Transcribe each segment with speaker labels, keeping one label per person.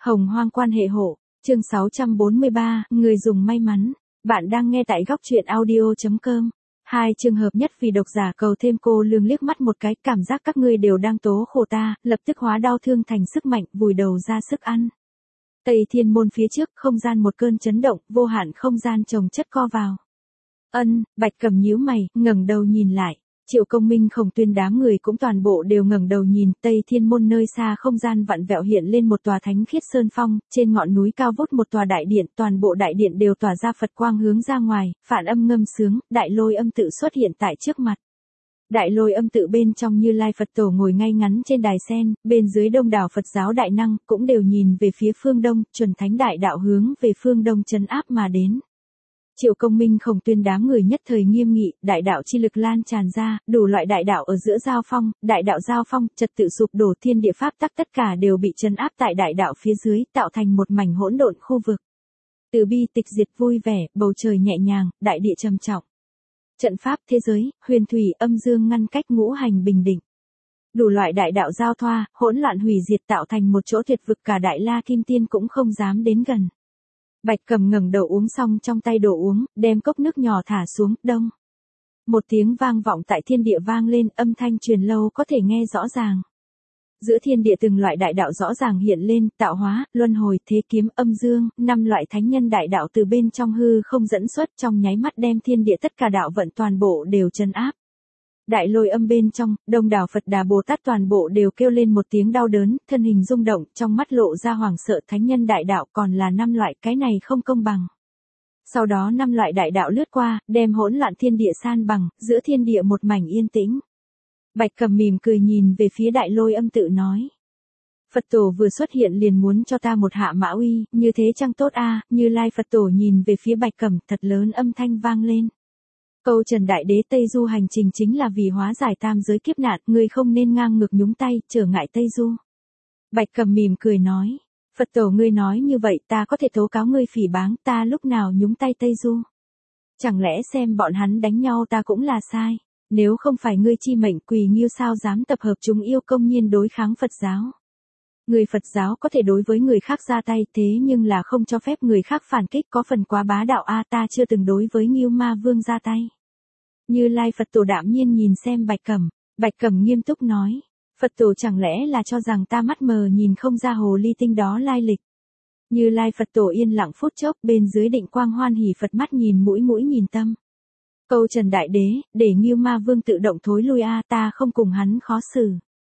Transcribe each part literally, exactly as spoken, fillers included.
Speaker 1: Hồng hoang quan hệ hộ, chương sáu trăm bốn mươi ba, người dùng may mắn. Bạn đang nghe tại góc truyện audio.com. Hai trường hợp nhất vì độc giả cầu thêm. Cô lương liếc mắt một cái, cảm giác các ngươi đều đang tố khổ ta, lập tức hóa đau thương thành sức mạnh, vùi đầu ra sức ăn. Tây Thiên Môn phía trước, không gian một cơn chấn động, vô hạn không gian chồng chất co vào. Ân, Bạch Cầm nhíu mày, ngẩng đầu nhìn lại. Triệu Công Minh, Khổng Tuyên đám người cũng toàn bộ đều ngẩng đầu nhìn. Tây Thiên Môn nơi xa không gian vặn vẹo hiện lên một tòa thánh khiết sơn phong, trên ngọn núi cao vút một tòa đại điện, toàn bộ đại điện đều tỏa ra Phật quang hướng ra ngoài, phản âm ngâm sướng, đại lôi âm tự xuất hiện tại trước mặt. Đại lôi âm tự bên trong Như Lai Phật Tổ ngồi ngay ngắn trên đài sen, bên dưới đông đảo Phật giáo đại năng cũng đều nhìn về phía phương đông, chuẩn thánh đại đạo hướng về phương đông trấn áp mà đến. Triệu Công Minh, Khổng Tuyên đám người nhất thời nghiêm nghị, đại đạo chi lực lan tràn ra, đủ loại đại đạo ở giữa giao phong, đại đạo giao phong, trật tự sụp đổ, thiên địa pháp tắc tất cả đều bị trấn áp tại đại đạo phía dưới, tạo thành một mảnh hỗn độn khu vực. Từ bi tịch diệt vui vẻ, bầu trời nhẹ nhàng, đại địa trầm trọng. Trận pháp thế giới, huyền thủy âm dương ngăn cách ngũ hành bình định. Đủ loại đại đạo giao thoa, hỗn loạn hủy diệt tạo thành một chỗ tuyệt vực, cả Đại La Kim Tiên cũng không dám đến gần. Bạch Cầm ngẩng đầu uống xong trong tay đồ uống, đem cốc nước nhỏ thả xuống, đông. Một tiếng vang vọng tại thiên địa vang lên, âm thanh truyền lâu có thể nghe rõ ràng. Giữa thiên địa từng loại đại đạo rõ ràng hiện lên, tạo hóa, luân hồi, thế kiếm, âm dương, năm loại thánh nhân đại đạo từ bên trong hư không dẫn xuất, trong nháy mắt đem thiên địa tất cả đạo vận toàn bộ đều trấn áp. Đại lôi âm bên trong, đông đảo Phật Đà Bồ Tát toàn bộ đều kêu lên một tiếng đau đớn, thân hình rung động, trong mắt lộ ra hoảng sợ. Thánh nhân đại đạo còn là năm loại, cái này không công bằng. Sau đó năm loại đại đạo lướt qua, đem hỗn loạn thiên địa san bằng, giữa thiên địa một mảnh yên tĩnh. Bạch Cầm mỉm cười nhìn về phía đại lôi âm tự nói. Phật Tổ vừa xuất hiện liền muốn cho ta một hạ mã uy, như thế chăng tốt a? Như Lai Phật Tổ nhìn về phía Bạch Cầm, thật lớn âm thanh vang lên. Câu Trần Đại Đế Tây Du hành trình chính là vì hóa giải tam giới kiếp nạn, ngươi không nên ngang ngược nhúng tay, trở ngại Tây Du. Bạch Cầm mỉm cười nói, Phật Tổ ngươi nói như vậy ta có thể tố cáo ngươi phỉ báng, ta lúc nào nhúng tay Tây Du. Chẳng lẽ xem bọn hắn đánh nhau ta cũng là sai, nếu không phải ngươi chi mệnh Quỳ Nghiêu sao dám tập hợp chúng yêu công nhiên đối kháng Phật giáo. Người Phật giáo có thể đối với người khác ra tay, thế nhưng là không cho phép người khác phản kích, có phần quá bá đạo a, ta chưa từng đối với Nghiêu Ma Vương ra tay. Như Lai Phật Tổ đạm nhiên nhìn xem Bạch Cầm, Bạch Cầm nghiêm túc nói, Phật Tổ chẳng lẽ là cho rằng ta mắt mờ nhìn không ra hồ ly tinh đó lai lịch. Như Lai Phật Tổ yên lặng phút chốc, bên dưới định quang hoan hỉ Phật mắt nhìn mũi mũi nhìn tâm. Câu Trần Đại Đế, để Nghiêu Ma Vương tự động thối lui a, ta không cùng hắn khó xử.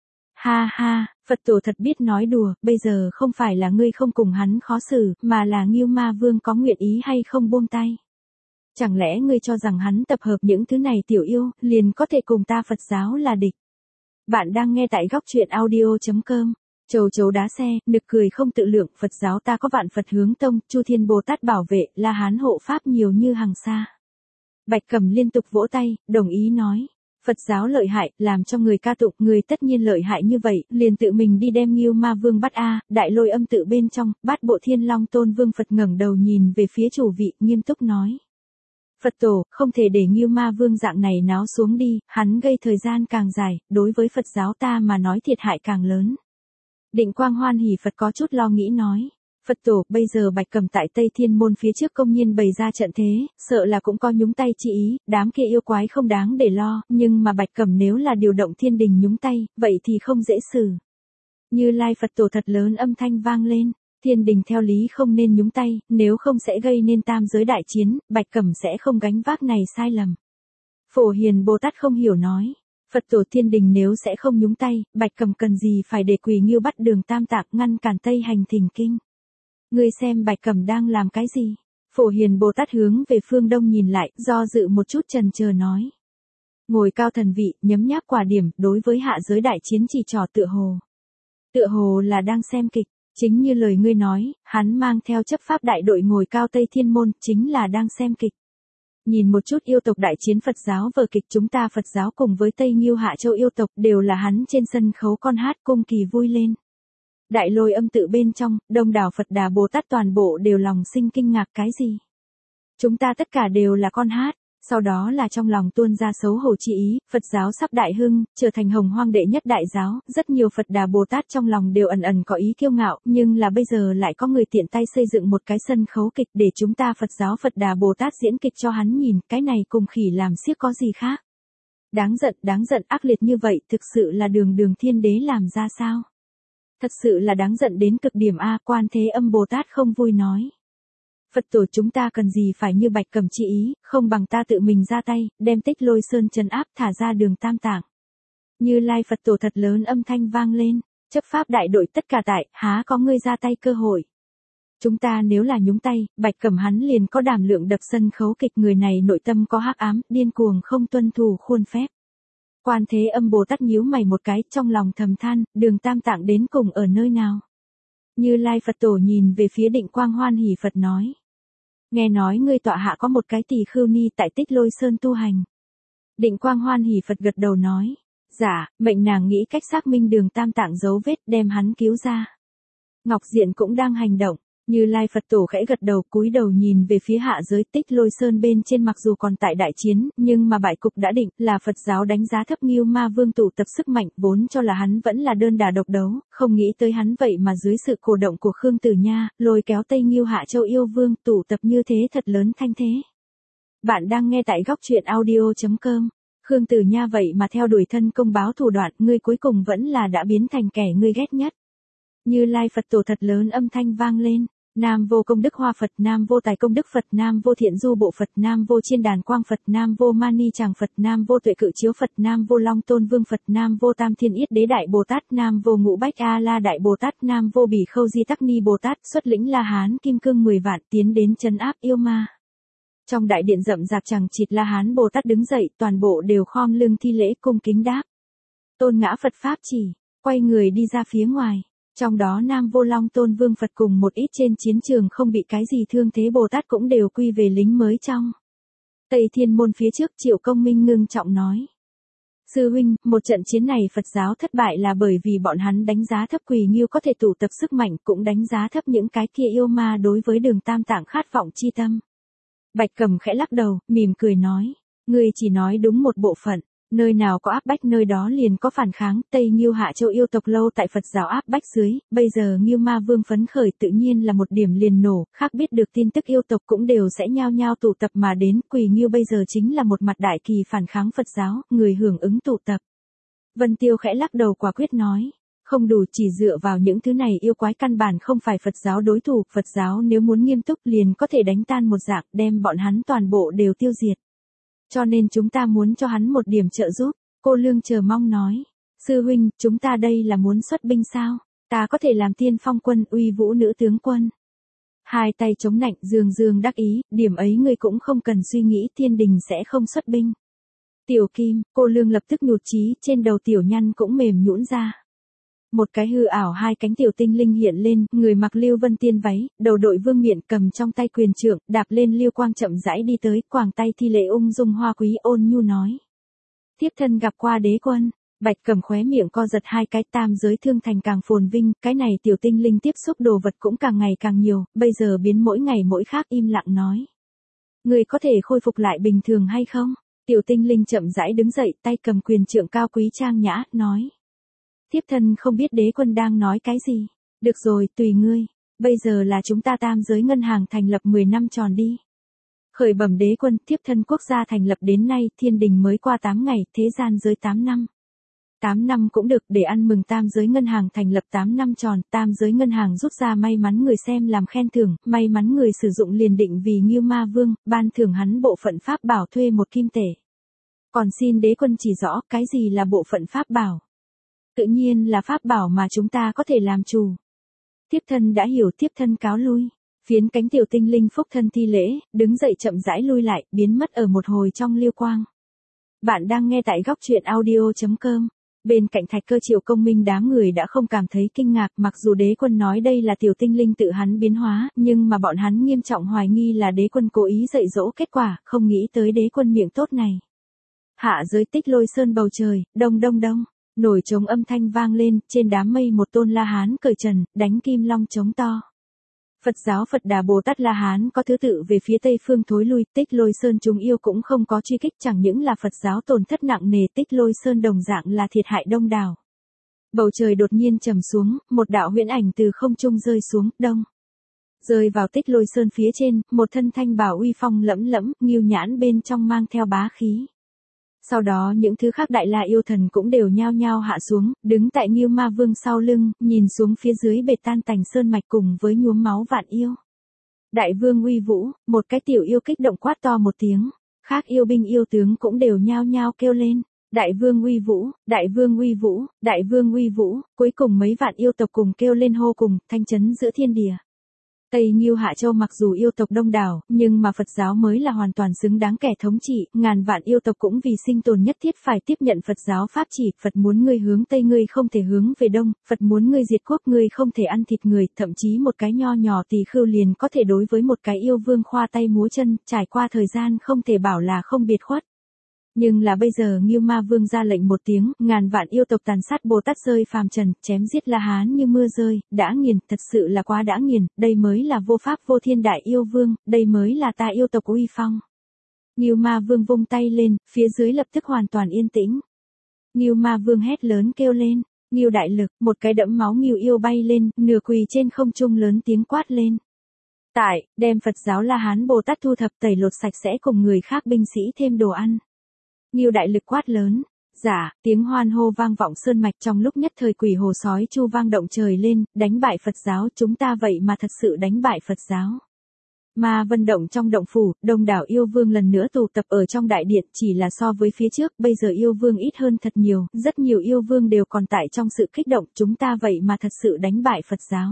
Speaker 1: Ha ha, Phật Tổ thật biết nói đùa, bây giờ không phải là ngươi không cùng hắn khó xử, mà là Nghiêu Ma Vương có nguyện ý hay không buông tay. Chẳng lẽ ngươi cho rằng hắn tập hợp những thứ này tiểu yêu, liền có thể cùng ta Phật giáo là địch. Bạn đang nghe tại góc truyện audio.com. Chầu chấu đá xe, nực cười không tự lượng, Phật giáo ta có vạn Phật hướng tông, Chu Thiên Bồ Tát bảo vệ, La Hán hộ pháp nhiều như hàng xa. Bạch Cầm liên tục vỗ tay, đồng ý nói. Phật giáo lợi hại, làm cho người ca tụng, người tất nhiên lợi hại như vậy, liền tự mình đi đem Nghiêu Ma Vương bắt a. Đại lôi âm tự bên trong, Bát Bộ Thiên Long Tôn Vương Phật ngẩng đầu nhìn về phía chủ vị, nghiêm túc nói. Phật Tổ, không thể để Nghiêu Ma Vương dạng này náo xuống đi, hắn gây thời gian càng dài, đối với Phật giáo ta mà nói thiệt hại càng lớn. Định Quang hoan hỉ Phật có chút lo nghĩ nói. Phật Tổ, bây giờ Bạch Cầm tại Tây Thiên Môn phía trước công nhiên bày ra trận thế, sợ là cũng có nhúng tay chi ý, đám kia yêu quái không đáng để lo, nhưng mà Bạch Cầm nếu là điều động thiên đình nhúng tay, vậy thì không dễ xử. Như Lai Phật Tổ thật lớn âm thanh vang lên, thiên đình theo lý không nên nhúng tay, nếu không sẽ gây nên tam giới đại chiến, Bạch Cầm sẽ không gánh vác này sai lầm. Phổ Hiền Bồ Tát không hiểu nói. Phật Tổ, thiên đình nếu sẽ không nhúng tay, Bạch Cầm cần gì phải để Quỳ Nghiêu bắt Đường Tam Tạng ngăn cản Tây hành thỉnh kinh. Ngươi xem Bạch Cầm đang làm cái gì? Phổ Hiền Bồ Tát hướng về phương đông nhìn lại, do dự một chút trần chờ nói. Ngồi cao thần vị, nhấm nháp quả điểm, đối với hạ giới đại chiến chỉ trò tựa hồ. Tựa hồ là đang xem kịch, chính như lời ngươi nói, hắn mang theo chấp pháp đại đội ngồi cao Tây Thiên Môn, chính là đang xem kịch. Nhìn một chút yêu tộc đại chiến Phật giáo vở kịch, chúng ta Phật giáo cùng với Tây Nghiêu Hạ Châu yêu tộc đều là hắn trên sân khấu con hát cung kỳ vui lên. Đại lôi âm tự bên trong, đông đảo Phật Đà Bồ Tát toàn bộ đều lòng sinh kinh ngạc, cái gì? Chúng ta tất cả đều là con hát, Sau đó là trong lòng tuôn ra xấu hổ chi ý, Phật giáo sắp đại hưng, trở thành hồng hoang đệ nhất đại giáo, rất nhiều Phật Đà Bồ Tát trong lòng đều ẩn ẩn có ý kiêu ngạo, nhưng là bây giờ lại có người tiện tay xây dựng một cái sân khấu kịch để chúng ta Phật giáo Phật Đà Bồ Tát diễn kịch cho hắn nhìn, cái này cùng khỉ làm xiếc có gì khác. Đáng giận, đáng giận, ác liệt như vậy, thực sự là đường đường thiên đế làm ra sao? Thật sự là đáng giận đến cực điểm a. Quan Thế Âm Bồ Tát không vui nói. Phật tổ, chúng ta cần gì phải như Bạch Cẩm chi ý, không bằng ta tự mình ra tay, đem Tích Lôi Sơn trấn áp thả ra đường Tam Tạng. Như Lai Phật tổ thật lớn âm thanh vang lên, chấp pháp đại đội tất cả tại, há có ngươi ra tay cơ hội. Chúng ta nếu là nhúng tay, Bạch Cẩm hắn liền có đảm lượng đập sân khấu kịch, người này nội tâm có hắc ám, điên cuồng không tuân thủ khuôn phép. Quan Thế Âm Bồ Tát nhíu mày một cái, trong lòng thầm than, đường Tam Tạng đến cùng ở nơi nào. Như Lai Phật tổ nhìn về phía Định Quang Hoan Hỷ Phật nói. Nghe nói ngươi tọa hạ có một cái tỳ khưu ni tại Tích Lôi Sơn tu hành. Định Quang Hoan Hỷ Phật gật đầu nói. Dạ, mệnh nàng nghĩ cách xác minh đường Tam Tạng dấu vết, đem hắn cứu ra. Ngọc Diện cũng đang hành động. Như Lai Phật tổ khẽ gật đầu, cúi đầu nhìn về phía hạ giới Tích Lôi Sơn bên trên, mặc dù còn tại đại chiến, nhưng mà bại cục đã định, là Phật giáo đánh giá thấp Ngưu Ma Vương tụ tập sức mạnh, vốn cho là hắn vẫn là đơn đả độc đấu, không nghĩ tới hắn vậy mà dưới sự cổ động của Khương Tử Nha, lôi kéo Tây Ngưu Hạ Châu yêu vương, tụ tập như thế thật lớn thanh thế. Bạn đang nghe tại góc truyện audio chấm com. Khương Tử Nha vậy mà theo đuổi thân công báo thủ đoạn, ngươi cuối cùng vẫn là đã biến thành kẻ ngươi ghét nhất. Như Lai Phật tổ thật lớn âm thanh vang lên. Nam vô công đức hoa Phật, Nam vô tài công đức Phật, Nam vô thiện du bộ Phật, Nam vô chiên đàn quang Phật, Nam vô mani tràng Phật, Nam vô tuệ cự chiếu Phật, Nam vô long tôn vương Phật, Nam vô tam thiên yết đế đại Bồ Tát, Nam vô ngũ bách a la đại Bồ Tát, Nam vô bỉ khâu di tắc ni Bồ Tát, xuất lĩnh La Hán kim cương mười vạn, tiến đến trấn áp yêu ma. Trong đại điện rậm rạp chằng chịt La Hán Bồ Tát đứng dậy, toàn bộ đều khom lưng thi lễ cung kính đáp. Tôn ngã Phật pháp chỉ, quay người đi ra phía ngoài. Trong đó Nam Vô Long Tôn Vương Phật cùng một ít trên chiến trường không bị cái gì thương thế Bồ Tát cũng đều quy về lính mới trong. Tây Thiên Môn phía trước Triệu Công Minh ngưng trọng nói. Sư huynh, một trận chiến này Phật giáo thất bại là bởi vì bọn hắn đánh giá thấp Quỳ Ngưu có thể tụ tập sức mạnh, cũng đánh giá thấp những cái kia yêu ma đối với đường Tam Tạng khát vọng chi tâm. Bạch Cẩm khẽ lắc đầu, mỉm cười nói. Ngươi chỉ nói đúng một bộ phận. Nơi nào có áp bách nơi đó liền có phản kháng, Tây Ngưu Hạ Châu yêu tộc lâu tại Phật giáo áp bách dưới, bây giờ Ngưu Ma Vương phấn khởi tự nhiên là một điểm liền nổ, khác biết được tin tức yêu tộc cũng đều sẽ nhao nhao tụ tập mà đến, Quỳ Ngưu bây giờ chính là một mặt đại kỳ phản kháng Phật giáo, người hưởng ứng tụ tập. Vân Tiêu khẽ lắc đầu quả quyết nói, không đủ, chỉ dựa vào những thứ này yêu quái căn bản không phải Phật giáo đối thủ, Phật giáo nếu muốn nghiêm túc liền có thể đánh tan một dạng, đem bọn hắn toàn bộ đều tiêu diệt. Cho nên chúng ta muốn cho hắn một điểm trợ giúp, cô Lương chờ mong nói. Sư huynh, chúng ta đây là muốn xuất binh sao? Ta có thể làm tiên phong quân, uy vũ nữ tướng quân. Hai tay chống nạnh, Dương Dương đắc ý, điểm ấy ngươi cũng không cần suy nghĩ, thiên đình sẽ không xuất binh. Tiểu Kim, cô Lương lập tức nhụt chí, trên đầu tiểu nhăn cũng mềm nhũn ra. Một cái hư ảo hai cánh tiểu tinh linh hiện lên, người mặc Lưu Vân Tiên váy, đầu đội vương miện, cầm trong tay quyền trượng, đạp lên Lưu Quang chậm rãi đi tới, quàng tay thi lễ ung dung hoa quý, ôn nhu nói. Thiếp thân gặp qua đế quân. Bạch Cẩm khóe miệng co giật hai cái, tam giới thương thành càng phồn vinh, cái này tiểu tinh linh tiếp xúc đồ vật cũng càng ngày càng nhiều, bây giờ biến mỗi ngày mỗi khác, im lặng nói. Người có thể khôi phục lại bình thường hay không? Tiểu tinh linh chậm rãi đứng dậy, tay cầm quyền trượng cao quý trang nhã, nói. Thiếp thân không biết đế quân đang nói cái gì. Được rồi, tùy ngươi. Bây giờ là chúng ta tam giới ngân hàng thành lập mười năm tròn đi. Khởi bẩm đế quân, thiếp thân quốc gia thành lập đến nay, thiên đình mới qua tám ngày, thế gian giới tám năm. tám năm cũng được, để ăn mừng tam giới ngân hàng thành lập tám năm tròn, tam giới ngân hàng rút ra may mắn người xem làm khen thưởng, may mắn người sử dụng liền định vì Ngưu Ma Vương, ban thưởng hắn bộ phận pháp bảo thuê một kim tể. Còn xin đế quân chỉ rõ, cái gì là bộ phận pháp bảo? Tự nhiên là pháp bảo mà chúng ta có thể làm chủ. Thiếp thân đã hiểu, thiếp thân cáo lui. Phiến cánh tiểu tinh linh phúc thân thi lễ, đứng dậy chậm rãi lui lại, biến mất ở một hồi trong lưu quang. Bạn đang nghe tại góc truyện audio chấm com. Bên cạnh Thạch Cơ Triệu Công Minh đám người đã không cảm thấy kinh ngạc, mặc dù đế quân nói đây là tiểu tinh linh tự hắn biến hóa, nhưng mà bọn hắn nghiêm trọng hoài nghi là đế quân cố ý dạy dỗ, kết quả, không nghĩ tới đế quân miệng tốt này. Hạ giới Tích Lôi Sơn bầu trời, đông đông đông. Nổi trống âm thanh vang lên, trên đám mây một tôn La Hán cởi trần, đánh kim long trống to. Phật giáo Phật Đà Bồ Tát La Hán có thứ tự về phía Tây phương thối lui, Tích Lôi Sơn chúng yêu cũng không có truy kích, chẳng những là Phật giáo tổn thất nặng nề, Tích Lôi Sơn đồng dạng là thiệt hại đông đảo. Bầu trời đột nhiên trầm xuống, một đạo huyễn ảnh từ không trung rơi xuống, đông. Rơi vào Tích Lôi Sơn phía trên, một thân thanh bào uy phong lẫm lẫm, Ngưu Nhãn bên trong mang theo bá khí. Sau đó những thứ khác đại la yêu thần cũng đều nhao nhao hạ xuống, đứng tại Ngưu Ma Vương sau lưng, nhìn xuống phía dưới bệt tan tành sơn mạch cùng với nhuốm máu vạn yêu. Đại vương uy vũ, một cái tiểu yêu kích động quát to một tiếng, khác yêu binh yêu tướng cũng đều nhao nhao kêu lên. Đại vương uy vũ, đại vương uy vũ, đại vương uy vũ, cuối cùng mấy vạn yêu tộc cùng kêu lên hô cùng, thanh chấn giữa thiên địa. Tây Ngưu Hạ Châu mặc dù yêu tộc đông đảo, nhưng mà Phật giáo mới là hoàn toàn xứng đáng kẻ thống trị, ngàn vạn yêu tộc cũng vì sinh tồn nhất thiết phải tiếp nhận Phật giáo pháp chỉ, Phật muốn ngươi hướng Tây ngươi không thể hướng về Đông, Phật muốn ngươi diệt quốc ngươi không thể ăn thịt người, thậm chí một cái nho nhỏ tỳ khưu liền có thể đối với một cái yêu vương khoa tay múa chân, trải qua thời gian không thể bảo là không biệt khuất. Nhưng là bây giờ Ngưu Ma Vương ra lệnh một tiếng, ngàn vạn yêu tộc tàn sát Bồ Tát rơi phàm trần, chém giết La Hán như mưa rơi, đã nghiền, thật sự là quá đã nghiền, đây mới là vô pháp vô thiên đại yêu vương, đây mới là ta yêu tộc uy phong. Ngưu Ma Vương vung tay lên, phía dưới lập tức hoàn toàn yên tĩnh. Ngưu Ma Vương hét lớn kêu lên, Ngưu đại lực, một cái đẫm máu Ngưu yêu bay lên, nửa quỳ trên không trung lớn tiếng quát lên. Tại, đem Phật giáo La Hán Bồ Tát thu thập tẩy lột sạch sẽ cùng người khác binh sĩ thêm đồ ăn. Ngưu đại lực quát lớn, giả, tiếng hoan hô vang vọng sơn mạch trong lúc nhất thời quỷ hồ sói chu vang động trời lên, đánh bại Phật giáo, chúng ta vậy mà thật sự đánh bại Phật giáo. Ma Vân động trong động phủ, đông đảo yêu vương lần nữa tụ tập ở trong đại điện, chỉ là so với phía trước, bây giờ yêu vương ít hơn thật nhiều, rất nhiều yêu vương đều còn tại trong sự kích động, chúng ta vậy mà thật sự đánh bại Phật giáo.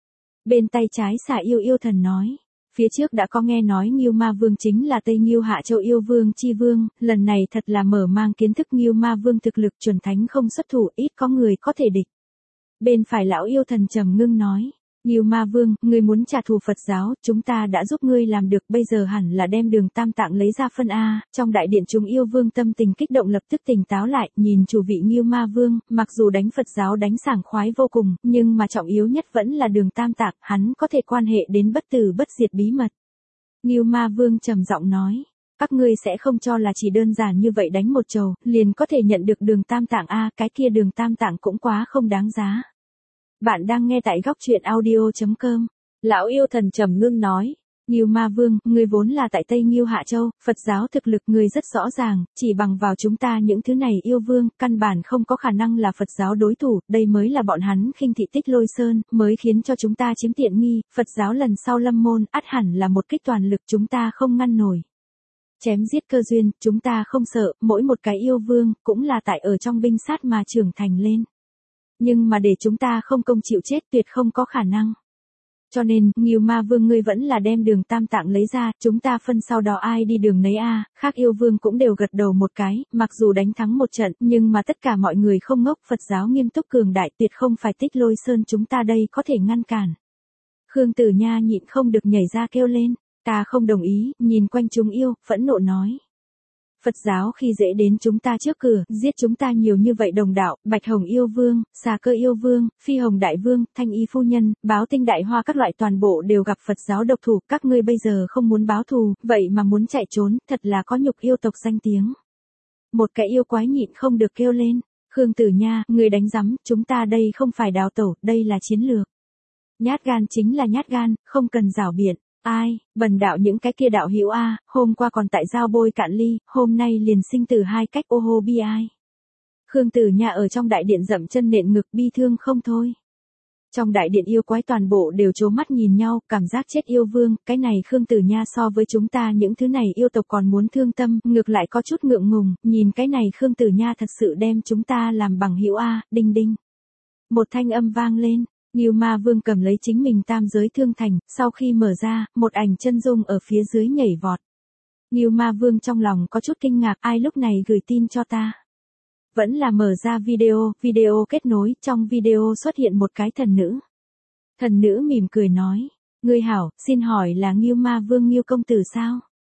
Speaker 1: Bên tay trái xà yêu yêu thần nói. Phía trước đã có nghe nói Ngưu Ma Vương chính là Tây Ngưu Hạ Châu yêu vương chi vương, lần này thật là mở mang kiến thức Ngưu Ma Vương thực lực chuẩn thánh không xuất thủ, ít có người có thể địch. Bên phải lão yêu thần trầm ngưng nói, Ngưu Ma Vương, ngươi muốn trả thù Phật giáo, chúng ta đã giúp ngươi làm được, bây giờ hẳn là đem Đường Tam Tạng lấy ra phân a. Trong đại điện chúng yêu vương tâm tình kích động lập tức tỉnh táo lại, nhìn chủ vị Ngưu Ma Vương, mặc dù đánh Phật giáo đánh sảng khoái vô cùng, nhưng mà trọng yếu nhất vẫn là Đường Tam Tạng, hắn có thể quan hệ đến bất tử bất diệt bí mật. Ngưu Ma Vương trầm giọng nói, các ngươi sẽ không cho là chỉ đơn giản như vậy đánh một trầu, liền có thể nhận được Đường Tam Tạng a, cái kia Đường Tam Tạng cũng quá không đáng giá. Bạn đang nghe tại góc truyện audio chấm com. Lão yêu thần trầm ngưng nói, Ngưu Ma Vương, ngươi vốn là tại Tây Ngưu Hạ Châu, Phật giáo thực lực ngươi rất rõ ràng, chỉ bằng vào chúng ta những thứ này yêu vương, căn bản không có khả năng là Phật giáo đối thủ, đây mới là bọn hắn khinh thị Tích Lôi Sơn, mới khiến cho chúng ta chiếm tiện nghi, Phật giáo lần sau lâm môn, ắt hẳn là một kích toàn lực chúng ta không ngăn nổi. Chém giết cơ duyên, chúng ta không sợ, mỗi một cái yêu vương, cũng là tại ở trong binh sát mà trưởng thành lên. Nhưng mà để chúng ta không công chịu chết tuyệt không có khả năng. Cho nên, Ngưu Ma Vương ngươi vẫn là đem Đường Tam Tạng lấy ra, chúng ta phân sau đó ai đi đường nấy a. Khác yêu vương cũng đều gật đầu một cái, mặc dù đánh thắng một trận, nhưng mà tất cả mọi người không ngốc, Phật giáo nghiêm túc cường đại, tuyệt không phải Tích Lôi Sơn chúng ta đây có thể ngăn cản. Khương Tử Nha nhịn không được nhảy ra kêu lên, ta không đồng ý, nhìn quanh chúng yêu, phẫn nộ nói. Phật giáo khi dễ đến chúng ta trước cửa, giết chúng ta nhiều như vậy đồng đạo, Bạch Hồng yêu vương, Xà Cơ yêu vương, Phi Hồng đại vương, Thanh Y phu nhân, Báo Tinh đại hoa các loại toàn bộ đều gặp Phật giáo độc thủ, các ngươi bây giờ không muốn báo thù, vậy mà muốn chạy trốn, thật là có nhục yêu tộc danh tiếng. Một cái yêu quái nhịn không được kêu lên, Khương Tử Nha, người đánh rắm, chúng ta đây không phải đào tẩu, đây là chiến lược. Nhát gan chính là nhát gan, không cần rảo biện. Ai, bần đạo những cái kia đạo hữu a, hôm qua còn tại giao bôi cạn ly, hôm nay liền sinh tử hai cách ô hô bi ai. Khương Tử Nha ở trong đại điện dậm chân nện ngực bi thương không thôi. Trong đại điện yêu quái toàn bộ đều trố mắt nhìn nhau, cảm giác chết yêu vương, cái này Khương Tử Nha so với chúng ta những thứ này yêu tộc còn muốn thương tâm, ngược lại có chút ngượng ngùng, nhìn cái này Khương Tử Nha thật sự đem chúng ta làm bằng hữu a, đinh đinh. Một thanh âm vang lên. Ngưu Ma Vương cầm lấy chính mình tam giới thương thành, sau khi mở ra, một ảnh chân dung ở phía dưới nhảy vọt. Ngưu Ma Vương trong lòng có chút kinh ngạc, ai lúc này gửi tin cho ta. Vẫn là mở ra video, video kết nối, trong video xuất hiện một cái thần nữ. Thần nữ mỉm cười nói, ngươi hảo, xin hỏi là Ngưu Ma Vương Ngưu công tử sao?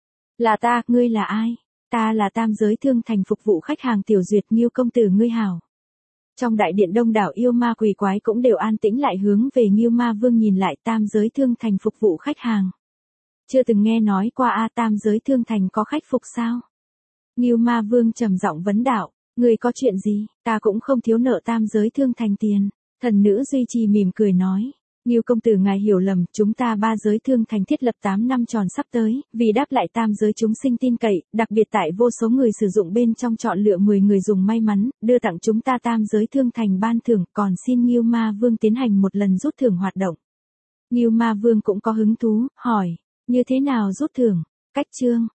Speaker 1: Là ta, ngươi là ai? Ta là tam giới thương thành phục vụ khách hàng tiểu duyệt Ngưu công tử ngươi hảo. Trong đại điện đông đảo yêu ma quỷ quái cũng đều an tĩnh lại hướng về Ngưu Ma Vương nhìn lại tam giới thương thành phục vụ khách hàng. Chưa từng nghe nói qua a tam giới thương thành có khách phục sao? Ngưu Ma Vương trầm giọng vấn đạo, người có chuyện gì, ta cũng không thiếu nợ tam giới thương thành tiền. Thần nữ duy trì mỉm cười nói, Ngưu công tử ngài hiểu lầm, chúng ta ba giới thương thành thiết lập tám năm tròn sắp tới, vì đáp lại tam giới chúng sinh tin cậy, đặc biệt tại vô số người sử dụng bên trong chọn lựa mười người dùng may mắn, đưa tặng chúng ta tam giới thương thành ban thưởng, còn xin Ngưu Ma Vương tiến hành một lần rút thưởng hoạt động. Ngưu Ma Vương cũng có hứng thú, hỏi, như thế nào rút thưởng, cách chương.